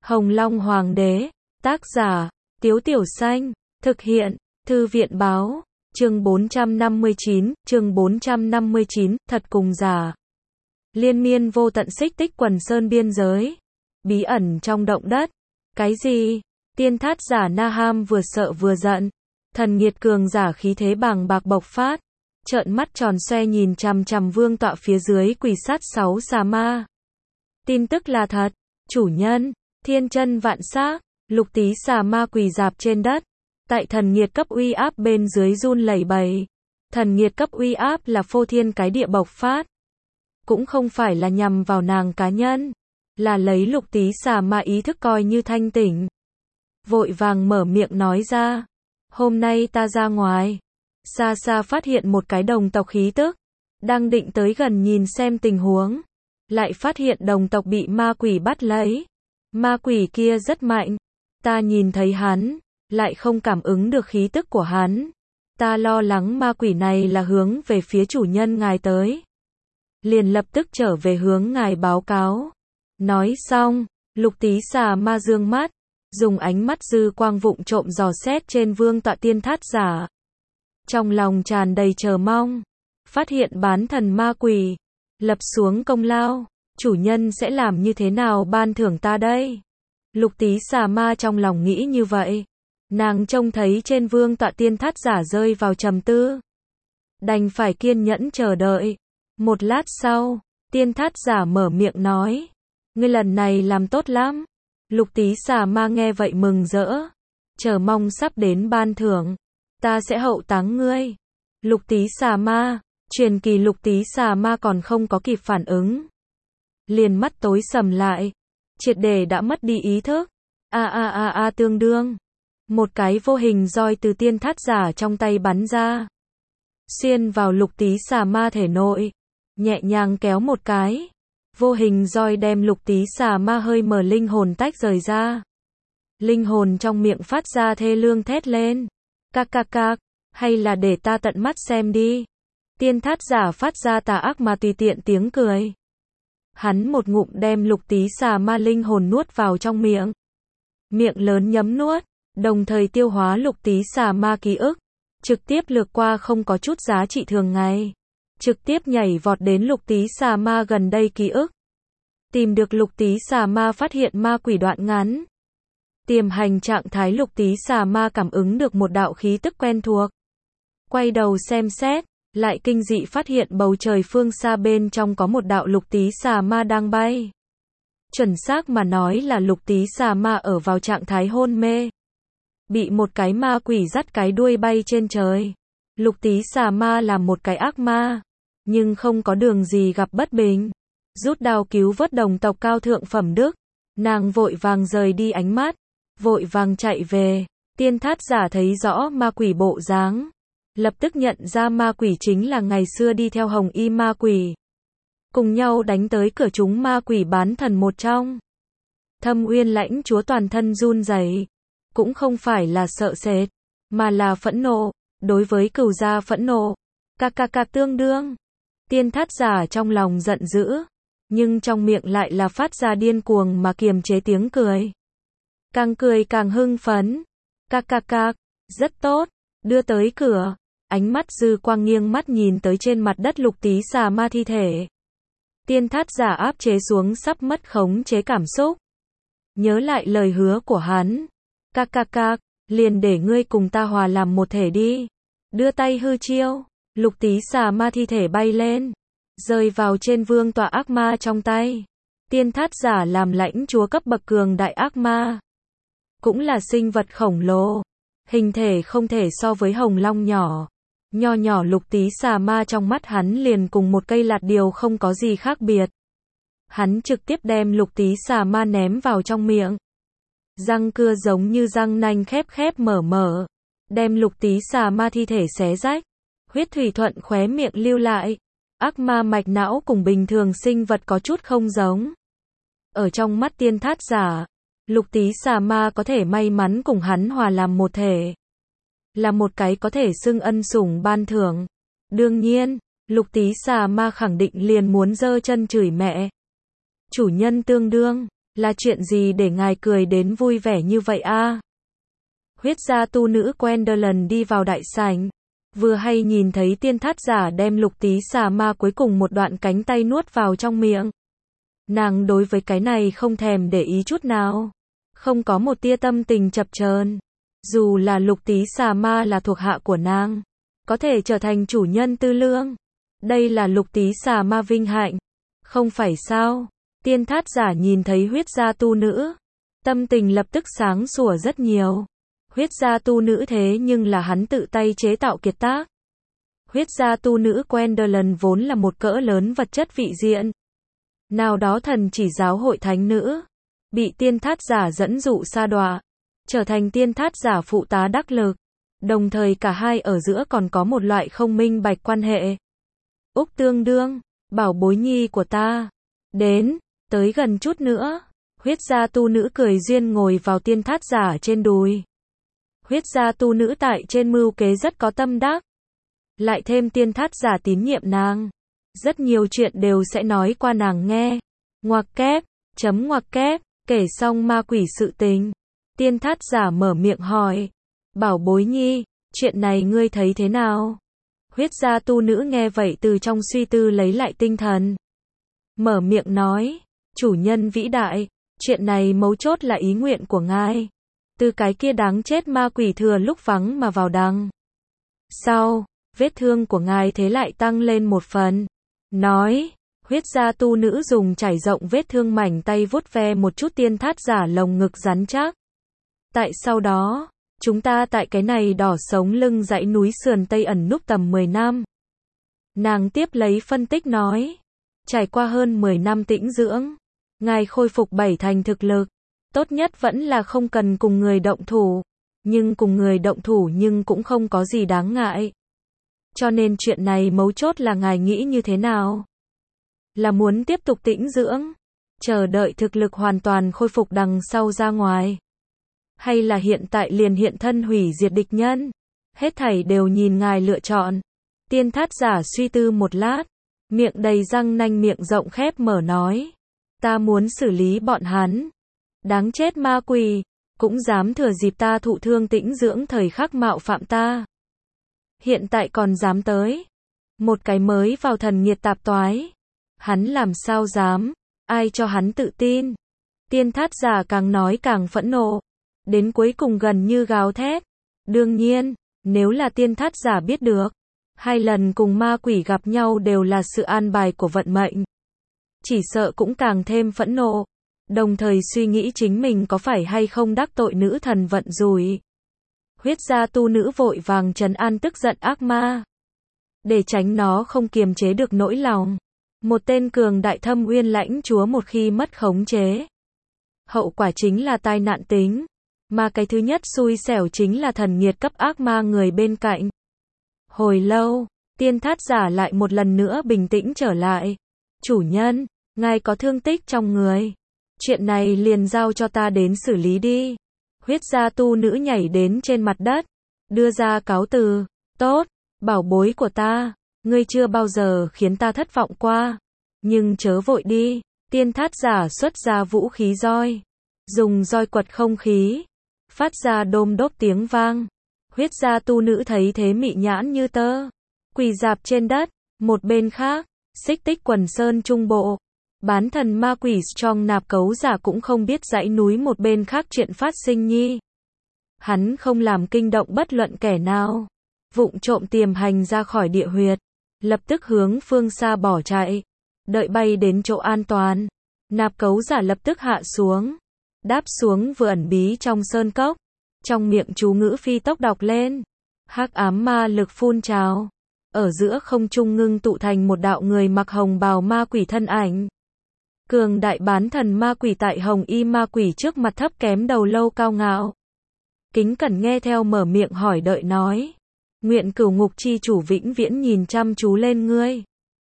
Hồng Long Hoàng đế, tác giả, Tiếu Tiểu Xanh, thực hiện, Thư viện báo, chương 459, thật cùng giả. Liên miên vô tận xích tích quần sơn biên giới, bí ẩn trong động đất. Cái gì? Tiên thát giả Na-ham vừa sợ vừa giận, thần nghiệt cường giả khí thế bàng bạc bộc phát, trợn mắt tròn xoe nhìn chằm chằm vương tọa phía dưới quỳ sát 6 xà ma. Tin tức là thật, chủ nhân, thiên chân vạn xác, Lục Tý xà ma quỳ rạp trên đất, tại thần nghiệt cấp uy áp bên dưới run lẩy bẩy. Thần nghiệt cấp uy áp là phô thiên cái địa bộc phát, cũng không phải là nhằm vào nàng cá nhân, là lấy Lục Tý xà ma ý thức coi như thanh tỉnh. Vội vàng mở miệng nói ra, hôm nay ta ra ngoài, xa xa phát hiện một cái đồng tộc khí tức, đang định tới gần nhìn xem tình huống, lại phát hiện đồng tộc bị ma quỷ bắt lấy. Ma quỷ kia rất mạnh, ta nhìn thấy hắn, lại không cảm ứng được khí tức của hắn. Ta lo lắng ma quỷ này là hướng về phía chủ nhân ngài tới, liền lập tức trở về hướng ngài báo cáo. Nói xong, Lục Tý xà ma dương mắt, dùng ánh mắt dư quang vụng trộm dò xét trên vương tọa tiên thát giả. Trong lòng tràn đầy chờ mong, phát hiện bán thần ma quỷ, lập xuống công lao, chủ nhân sẽ làm như thế nào ban thưởng ta đây? Lục Tý xà ma trong lòng nghĩ như vậy. Nàng trông thấy trên vương tọa tiên thát giả rơi vào trầm tư, đành phải kiên nhẫn chờ đợi. Một lát sau, tiên thát giả mở miệng nói, ngươi lần này làm tốt lắm. Lục Tý xà ma nghe vậy mừng rỡ, chờ mong sắp đến ban thưởng, ta sẽ hậu táng ngươi. Lục Tý xà ma, truyền kỳ Lục Tý xà ma còn không có kịp phản ứng, liền mắt tối sầm lại, triệt để đã mất đi ý thức. Tương đương, một cái vô hình roi từ tiên thát giả trong tay bắn ra, xuyên vào Lục Tý xà ma thể nội, nhẹ nhàng kéo một cái, vô hình roi đem Lục Tý xà ma hơi mở linh hồn tách rời ra. Linh hồn trong miệng phát ra thê lương thét lên, cạc, hay là để ta tận mắt xem đi. Tiên thát giả phát ra tà ác mà tùy tiện tiếng cười. Hắn một ngụm đem Lục Tý xà ma linh hồn nuốt vào trong miệng, miệng lớn nhấm nuốt, đồng thời tiêu hóa Lục Tý xà ma ký ức, trực tiếp lược qua không có chút giá trị thường ngày, trực tiếp nhảy vọt đến Lục Tý xà ma gần đây ký ức. Tìm được Lục Tý xà ma phát hiện ma quỷ đoạn ngắn. Tiềm hành trạng thái Lục Tý xà ma cảm ứng được một đạo khí tức quen thuộc. Quay đầu xem xét, lại kinh dị phát hiện bầu trời phương xa bên trong có một đạo Lục Tý xà ma đang bay. Chuẩn xác mà nói là Lục Tý xà ma ở vào trạng thái hôn mê, bị một cái ma quỷ dắt cái đuôi bay trên trời. Lục Tý xà ma là một cái ác ma, nhưng không có đường gì gặp bất bình, rút đao cứu vớt đồng tộc cao thượng phẩm đức. Nàng vội vàng rời đi ánh mắt, vội vàng chạy về. Tiên thát giả thấy rõ ma quỷ bộ dáng, lập tức nhận ra ma quỷ chính là ngày xưa đi theo Hồng Y ma quỷ, cùng nhau đánh tới cửa chúng ma quỷ bán thần một trong. Thâm Uyên lãnh chúa toàn thân run rẩy, cũng không phải là sợ sệt, mà là phẫn nộ, đối với cửu gia phẫn nộ. Cạc tương đương. Tiên thát giả trong lòng giận dữ, nhưng trong miệng lại là phát ra điên cuồng mà kiềm chế tiếng cười. Càng cười càng hưng phấn. Cạc, rất tốt, đưa tới cửa. Ánh mắt dư quang nghiêng mắt nhìn tới trên mặt đất Lục Tý xà ma thi thể. Tiên thát giả áp chế xuống sắp mất khống chế cảm xúc. Nhớ lại lời hứa của hắn. Cạc, liền để ngươi cùng ta hòa làm một thể đi. Đưa tay hư chiêu, Lục Tý xà ma thi thể bay lên, rơi vào trên vương tọa ác ma trong tay. Tiên thát giả làm lãnh chúa cấp bậc cường đại ác ma, cũng là sinh vật khổng lồ, hình thể không thể so với hồng long nhỏ. Nho nhỏ Lục Tý xà ma trong mắt hắn liền cùng một cây lạt điều không có gì khác biệt. Hắn trực tiếp đem Lục Tý xà ma ném vào trong miệng. Răng cưa giống như răng nanh khép mở, đem Lục Tý xà ma thi thể xé rách. Huyết thủy thuận khóe miệng lưu lại. Ác ma mạch não cùng bình thường sinh vật có chút không giống. Ở trong mắt tiên thát giả, Lục Tý xà ma có thể may mắn cùng hắn hòa làm một thể, là một cái có thể xưng ân sủng ban thưởng. Đương nhiên, Lục Tý xà ma khẳng định liền muốn giơ chân chửi mẹ. Chủ nhân tương đương, Là chuyện gì để ngài cười đến vui vẻ như vậy a? Huyết gia tu nữ Gwendolyn đi vào đại sảnh, vừa hay nhìn thấy tiên thát giả đem lục tí xà ma cuối cùng một đoạn cánh tay nuốt vào trong miệng. Nàng đối với cái này không thèm để ý chút nào, không có một tia tâm tình chập chờn. Dù là lục tí xà ma là thuộc hạ của nàng, có thể trở thành chủ nhân tư lương. Đây là lục tí xà ma vinh hạnh, không phải sao? Tiên thát giả nhìn thấy huyết gia tu nữ, tâm tình lập tức sáng sủa rất nhiều. Huyết gia tu nữ thế nhưng là hắn tự tay chế tạo kiệt tác. Huyết gia tu nữ Gwendolyn vốn là một cỡ lớn vật chất vị diện. Nào đó thần chỉ giáo hội thánh nữ, bị tiên thát giả dẫn dụ sa đọa, trở thành tiên thát giả phụ tá đắc lực. Đồng thời cả hai ở giữa còn có một loại không minh bạch quan hệ. Úc tương đương, bảo bối nhi của ta. Đến, tới gần chút nữa. Huyết gia tu nữ cười duyên ngồi vào tiên thát giả trên đùi. Huyết gia tu nữ tại trên mưu kế rất có tâm đắc. Lại thêm tiên thát giả tín nhiệm nàng. Rất nhiều chuyện đều sẽ nói qua nàng nghe. Ngoặc kép, ngoặc kép, kể xong ma quỷ sự tình. Tiên thát giả mở miệng hỏi. Bảo bối nhi, chuyện này ngươi thấy thế nào? Huyết gia tu nữ nghe vậy từ trong suy tư lấy lại tinh thần. Mở miệng nói, chủ nhân vĩ đại, chuyện này mấu chốt là ý nguyện của ngài. Từ cái kia đáng chết ma quỷ thừa lúc vắng mà vào đằng sau, vết thương của ngài thế lại tăng lên một phần. Nói, huyết gia tu nữ dùng trải rộng vết thương mảnh tay vuốt ve một chút tiên thát giả lồng ngực rắn chắc. Tại sau đó, chúng ta tại cái này đỏ sống lưng dãy núi sườn Tây ẩn núp tầm 10 năm. Nàng tiếp lấy phân tích nói, trải qua hơn 10 năm tĩnh dưỡng, ngài khôi phục 7 thành thực lực. Tốt nhất vẫn là không cần cùng người động thủ, nhưng cùng người động thủ nhưng cũng không có gì đáng ngại. Cho nên chuyện này mấu chốt là ngài nghĩ như thế nào? Là muốn tiếp tục tĩnh dưỡng, chờ đợi thực lực hoàn toàn khôi phục đằng sau ra ngoài? Hay là hiện tại liền hiện thân hủy diệt địch nhân? Hết thảy đều nhìn ngài lựa chọn. Tiên thát giả suy tư một lát, miệng đầy răng nanh miệng rộng khép mở nói. Ta muốn xử lý bọn hắn. Đáng chết ma quỷ, cũng dám thừa dịp ta thụ thương tĩnh dưỡng thời khắc mạo phạm ta. Hiện tại còn dám tới. Một cái mới vào thần nghiệt tạp toái. Hắn làm sao dám, ai cho hắn tự tin. Tiên thát giả càng nói càng phẫn nộ. Đến cuối cùng gần như gào thét. Đương nhiên, nếu là tiên thát giả biết được, 2 lần cùng ma quỷ gặp nhau đều là sự an bài của vận mệnh, chỉ sợ cũng càng thêm phẫn nộ. Đồng thời suy nghĩ chính mình có phải hay không đắc tội nữ thần vận rủi. Huyết gia tu nữ vội vàng trấn an tức giận ác ma, để tránh nó không kiềm chế được nỗi lòng. Một tên cường đại thâm uyên lãnh chúa một khi mất khống chế, hậu quả chính là tai nạn tính. Mà cái thứ nhất xui xẻo chính là thần nghiệt cấp ác ma người bên cạnh. Hồi lâu, tiên thát giả lại một lần nữa bình tĩnh trở lại. Chủ nhân, ngài có thương tích trong người. Chuyện này liền giao cho ta đến xử lý đi. Huyết gia tu nữ nhảy đến trên mặt đất, đưa ra cáo từ. Tốt, bảo bối của ta, ngươi chưa bao giờ khiến ta thất vọng qua. Nhưng chớ vội đi. Tiên thát giả xuất ra vũ khí roi, dùng roi quật không khí, phát ra đôm đốp tiếng vang. Huyết gia tu nữ thấy thế mị nhãn như tơ, quỳ rạp trên đất. Một bên khác, xích tích quần sơn trung bộ, bán thần ma quỷ Strong nạp cấu giả cũng không biết dãy núi một bên khác chuyện phát sinh nhi. Hắn không làm kinh động bất luận kẻ nào, vụng trộm tiềm hành ra khỏi địa huyệt, lập tức hướng phương xa bỏ chạy. Đợi bay đến chỗ an toàn, nạp cấu giả lập tức hạ xuống, đáp xuống vừa ẩn bí trong sơn cốc, trong miệng chú ngữ phi tốc đọc lên. Hắc ám ma lực phun trào, ở giữa không trung ngưng tụ thành một đạo người mặc hồng bào ma quỷ thân ảnh. Cường đại bán thần ma quỷ tại hồng y ma quỷ trước mặt thấp kém đầu lâu cao ngạo. Kính cẩn nghe theo mở miệng hỏi đợi nói. Nguyện cửu ngục chi chủ vĩnh viễn nhìn chăm chú lên ngươi.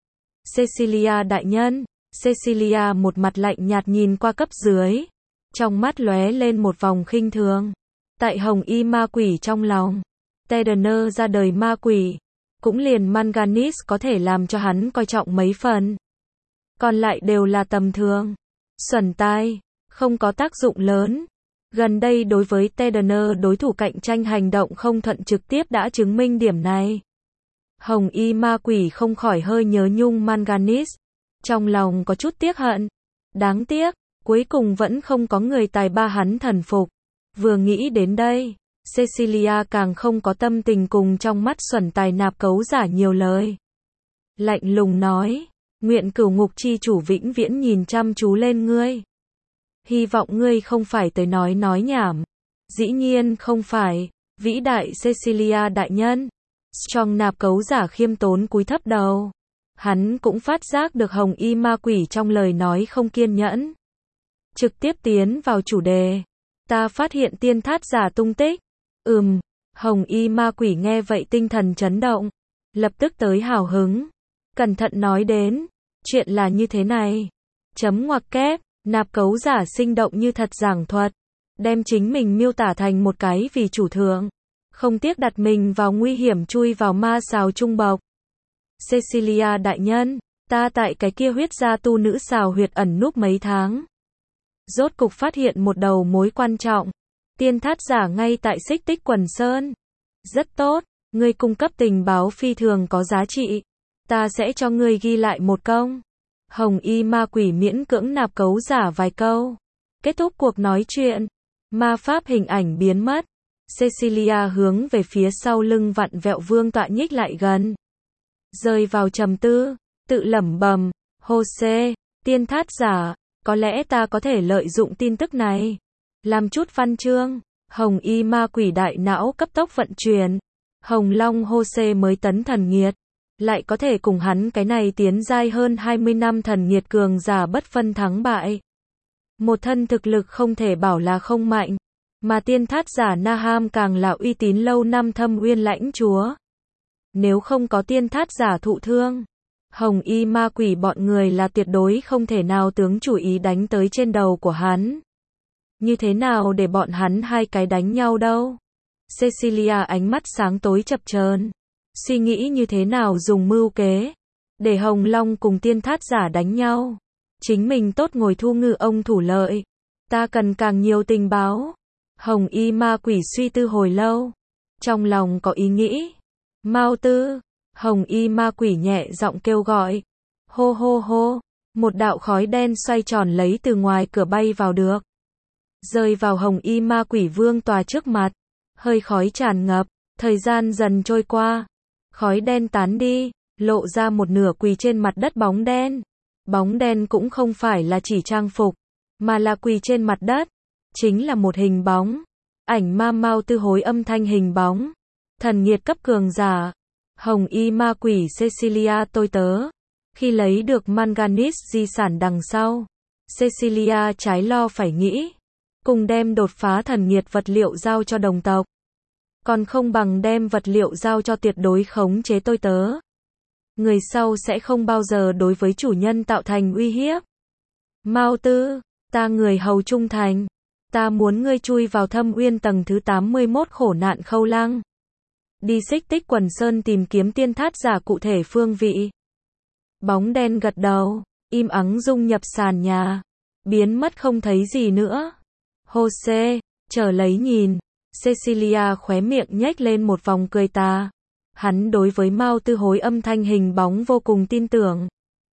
Cecilia đại nhân. Cecilia một mặt lạnh nhạt nhìn qua cấp dưới, trong mắt lóe lên một vòng khinh thường. Tại hồng y ma quỷ trong lòng, Tedener ra đời ma quỷ, cũng liền Manganis có thể làm cho hắn coi trọng mấy phần. Còn lại đều là tầm thường. Xuẩn tai, không có tác dụng lớn. Gần đây đối với Tedner, đối thủ cạnh tranh hành động không thuận trực tiếp đã chứng minh điểm này. Hồng y ma quỷ không khỏi hơi nhớ nhung Manganese. Trong lòng có chút tiếc hận. Đáng tiếc, cuối cùng vẫn không có người tài ba hắn thần phục. Vừa nghĩ đến đây, Cecilia càng không có tâm tình cùng trong mắt xuẩn tài nạp cấu giả nhiều lời. Lạnh lùng nói, nguyện cửu ngục chi chủ vĩnh viễn nhìn chăm chú lên ngươi. Hy vọng ngươi không phải tới nói nhảm. Dĩ nhiên không phải, vĩ đại Cecilia đại nhân. Strong nạp cấu giả khiêm tốn cúi thấp đầu. Hắn cũng phát giác được hồng y ma quỷ trong lời nói không kiên nhẫn. Trực tiếp tiến vào chủ đề. Ta phát hiện tiên thát giả tung tích. Hồng y ma quỷ nghe vậy tinh thần chấn động. Lập tức tới hào hứng. Cẩn thận nói đến. Chuyện là như thế này. Chấm ngoặc kép. Nạp cấu giả sinh động như thật giảng thuật. Đem chính mình miêu tả thành một cái vì chủ thượng. Không tiếc đặt mình vào nguy hiểm chui vào ma xào trung bộc. Cecilia đại nhân, ta tại cái kia huyết gia tu nữ xào huyệt ẩn núp mấy tháng. Rốt cục phát hiện một đầu mối quan trọng. Tiên thát giả ngay tại Xích Tích Quần Sơn. Rất tốt, ngươi cung cấp tình báo phi thường có giá trị. Ta sẽ cho ngươi ghi lại một công. Hồng y ma quỷ miễn cưỡng nạp cấu giả vài câu. Kết thúc cuộc nói chuyện. Ma pháp hình ảnh biến mất. Cecilia hướng về phía sau lưng vặn vẹo vương tọa nhích lại gần. Rơi vào trầm tư, tự lẩm bẩm, Jose, tiên thát giả, có lẽ ta có thể lợi dụng tin tức này. Làm chút văn chương, hồng y ma quỷ đại não cấp tốc vận chuyển. Hồng Long Jose mới tấn thần nghiệt. Lại có thể cùng hắn cái này tiến giai hơn 20 năm thần nghiệt cường giả bất phân thắng bại. Một thân thực lực không thể bảo là không mạnh. Mà tiên thát giả Naham càng là uy tín lâu năm thâm uyên lãnh chúa. Nếu không có tiên thát giả thụ thương, hồng y ma quỷ bọn người là tuyệt đối không thể nào tướng chủ ý đánh tới trên đầu của hắn. Như thế nào để bọn hắn hai cái đánh nhau đâu? Cecilia ánh mắt sáng tối chập chờn, suy nghĩ như thế nào dùng mưu kế để Hồng Long cùng tiên thát giả đánh nhau. Chính mình tốt ngồi thu ngư ông thủ lợi. Ta cần càng nhiều tình báo. Hồng y ma quỷ suy tư hồi lâu. Trong lòng có ý nghĩ. Mao Tư. Hồng y ma quỷ nhẹ giọng kêu gọi. Hô hô hô. Một đạo khói đen xoay tròn lấy từ ngoài cửa bay vào được. Rơi vào hồng y ma quỷ vương tòa trước mặt. Hơi khói tràn ngập. Thời gian dần trôi qua. Khói đen tán đi. Lộ ra một nửa quỳ trên mặt đất bóng đen. Bóng đen cũng không phải là chỉ trang phục. Mà là quỳ trên mặt đất. Chính là một hình bóng. Ảnh ma Mao Tư hối âm thanh hình bóng. Thần nghiệt cấp cường giả. Hồng y ma quỷ Cecilia tôi tớ. Khi lấy được Manganese di sản đằng sau. Cecilia trái lo phải nghĩ. Cùng đem đột phá thần nghiệt vật liệu giao cho đồng tộc. Còn không bằng đem vật liệu giao cho tuyệt đối khống chế tôi tớ. Người sau sẽ không bao giờ đối với chủ nhân tạo thành uy hiếp. Mao Tư, ta người hầu trung thành. Ta muốn ngươi chui vào thâm uyên tầng thứ 81 khổ nạn khâu lăng. Đi Xích Tích Quần Sơn tìm kiếm tiên thát giả cụ thể phương vị. Bóng đen gật đầu, im ắng dung nhập sàn nhà. Biến mất không thấy gì nữa. Jose, chờ lấy nhìn. Cecilia khóe miệng nhếch lên một vòng cười tà. Hắn đối với Mao Tư hối âm thanh hình bóng vô cùng tin tưởng.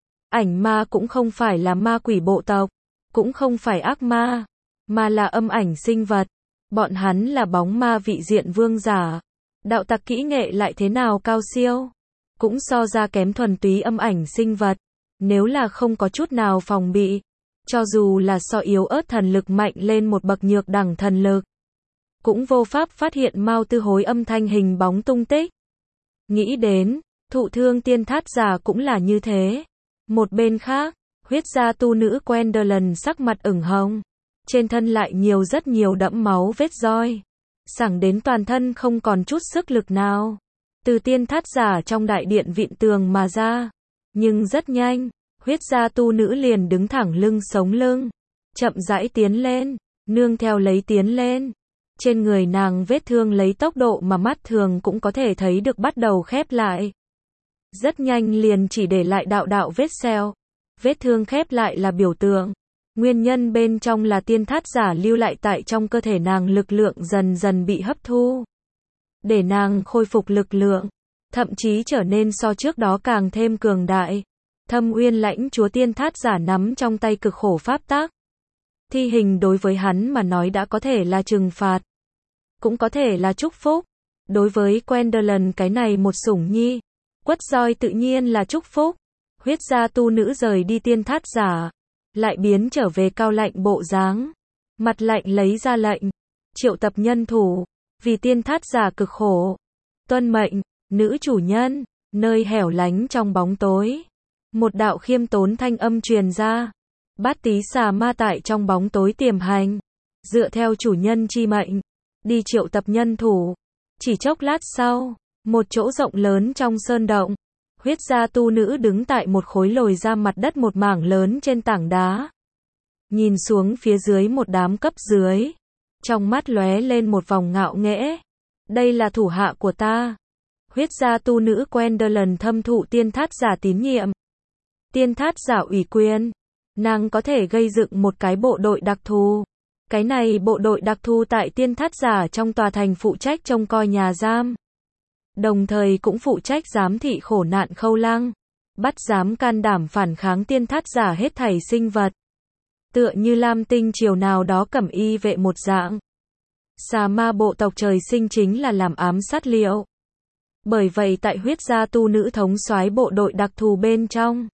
Ảnh ma cũng không phải là ma quỷ bộ tộc. Cũng không phải ác ma. Mà là âm ảnh sinh vật. Bọn hắn là bóng ma vị diện vương giả. Đạo tặc kỹ nghệ lại thế nào cao siêu. Cũng so ra kém thuần túy âm ảnh sinh vật. Nếu là không có chút nào phòng bị. Cho dù là so yếu ớt thần lực mạnh lên một bậc nhược đẳng thần lực. Cũng vô pháp phát hiện Mao Tư hối âm thanh hình bóng tung tích. Nghĩ đến, thụ thương tiên thát giả cũng là như thế. Một bên khác, huyết gia tu nữ Gwendolyn sắc mặt ửng hồng. Trên thân lại rất nhiều đẫm máu vết roi. Sảng đến toàn thân không còn chút sức lực nào. Từ tiên thát giả trong đại điện vịn tường mà ra. Nhưng rất nhanh, huyết gia tu nữ liền đứng thẳng lưng sống lưng. Chậm rãi tiến lên, nương theo lấy tiến lên. Trên người nàng vết thương lấy tốc độ mà mắt thường cũng có thể thấy được bắt đầu khép lại. Rất nhanh liền chỉ để lại đạo đạo vết sẹo. Vết thương khép lại là biểu tượng. Nguyên nhân bên trong là tiên thát giả lưu lại tại trong cơ thể nàng lực lượng dần dần bị hấp thu. Để nàng khôi phục lực lượng, thậm chí trở nên so trước đó càng thêm cường đại. Thâm Uyên Lãnh Chúa tiên thát giả nắm trong tay cực khổ pháp tác. Thi hình đối với hắn mà nói đã có thể là trừng phạt, cũng có thể là chúc phúc. Đối với Gwendolen cái này một sủng nhi, quất roi tự nhiên là chúc phúc. Huyết gia tu nữ rời đi tiên thát giả, lại biến trở về cao lạnh bộ dáng. Mặt lạnh lấy ra lệnh, triệu tập nhân thủ, vì tiên thát giả cực khổ. Tuân mệnh, nữ chủ nhân, nơi hẻo lánh trong bóng tối. Một đạo khiêm tốn thanh âm truyền ra. Bát tí xà ma tại trong bóng tối tiềm hành. Dựa theo chủ nhân chi mệnh, đi triệu tập nhân thủ. Chỉ chốc lát sau, một chỗ rộng lớn trong sơn động. Huyết gia tu nữ đứng tại một khối lồi ra mặt đất một mảng lớn trên tảng đá. Nhìn xuống phía dưới một đám cấp dưới. Trong mắt lóe lên một vòng ngạo nghễ. Đây là thủ hạ của ta. Huyết gia tu nữ Gwendolen thâm thụ tiên thát giả tín nhiệm. Tiên thát giả ủy quyền. Nàng có thể gây dựng một cái bộ đội đặc thù. Cái này bộ đội đặc thù tại tiên thát giả trong tòa thành phụ trách trông coi nhà giam. Đồng thời cũng phụ trách giám thị khổ nạn Khâu Lăng. Bắt giám can đảm phản kháng tiên thát giả hết thảy sinh vật. Tựa như Lam Tinh triều nào đó cẩm y vệ một dạng. Xà ma bộ tộc trời sinh chính là làm ám sát liệu. Bởi vậy tại huyết gia tu nữ thống soái bộ đội đặc thù bên trong,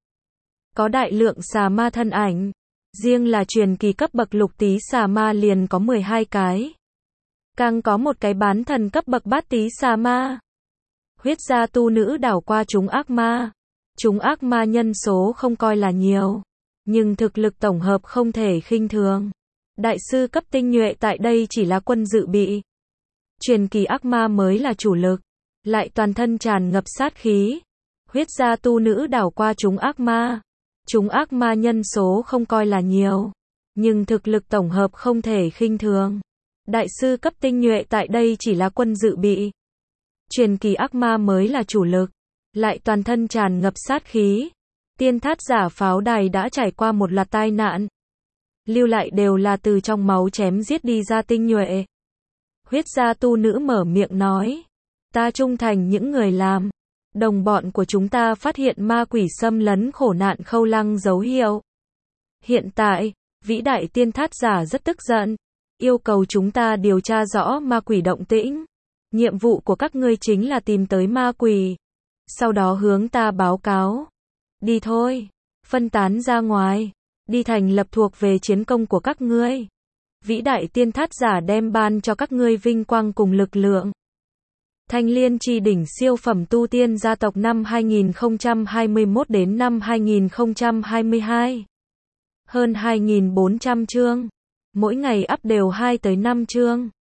có đại lượng xà ma thân ảnh. Riêng là truyền kỳ cấp bậc lục tí xà ma liền có 12 cái. Càng có một cái bán thần cấp bậc bát tí xà ma. Huyết gia tu nữ đảo qua chúng ác ma. Chúng ác ma nhân số không coi là nhiều, nhưng thực lực tổng hợp không thể khinh thường. Đại sư cấp tinh nhuệ tại đây chỉ là quân dự bị. Truyền kỳ ác ma mới là chủ lực, lại toàn thân tràn ngập sát khí. Huyết gia tu nữ đảo qua chúng ác ma. Chúng ác ma nhân số không coi là nhiều, nhưng thực lực tổng hợp không thể khinh thường. Đại sư cấp tinh nhuệ tại đây chỉ là quân dự bị. Truyền kỳ ác ma mới là chủ lực, lại toàn thân tràn ngập sát khí. Tiên thát giả pháo đài đã trải qua một loạt tai nạn. Lưu lại đều là từ trong máu chém giết đi ra tinh nhuệ. Huyết gia tu nữ mở miệng nói. Ta trung thành những người làm. Đồng bọn của chúng ta phát hiện ma quỷ xâm lấn khổ nạn Khâu Lăng dấu hiệu. Hiện tại, vĩ đại tiên thát giả rất tức giận. Yêu cầu chúng ta điều tra rõ ma quỷ động tĩnh. Nhiệm vụ của các ngươi chính là tìm tới ma quỷ. Sau đó hướng ta báo cáo. Đi thôi. Phân tán ra ngoài. Đi thành lập thuộc về chiến công của các ngươi. Vĩ đại tiên thát giả đem ban cho các ngươi vinh quang cùng lực lượng. Thanh Liên Chi đỉnh siêu phẩm tu tiên gia tộc năm 2021 đến năm 2022. Hơn 2.400 chương. Mỗi ngày up đều 2 tới 5 chương.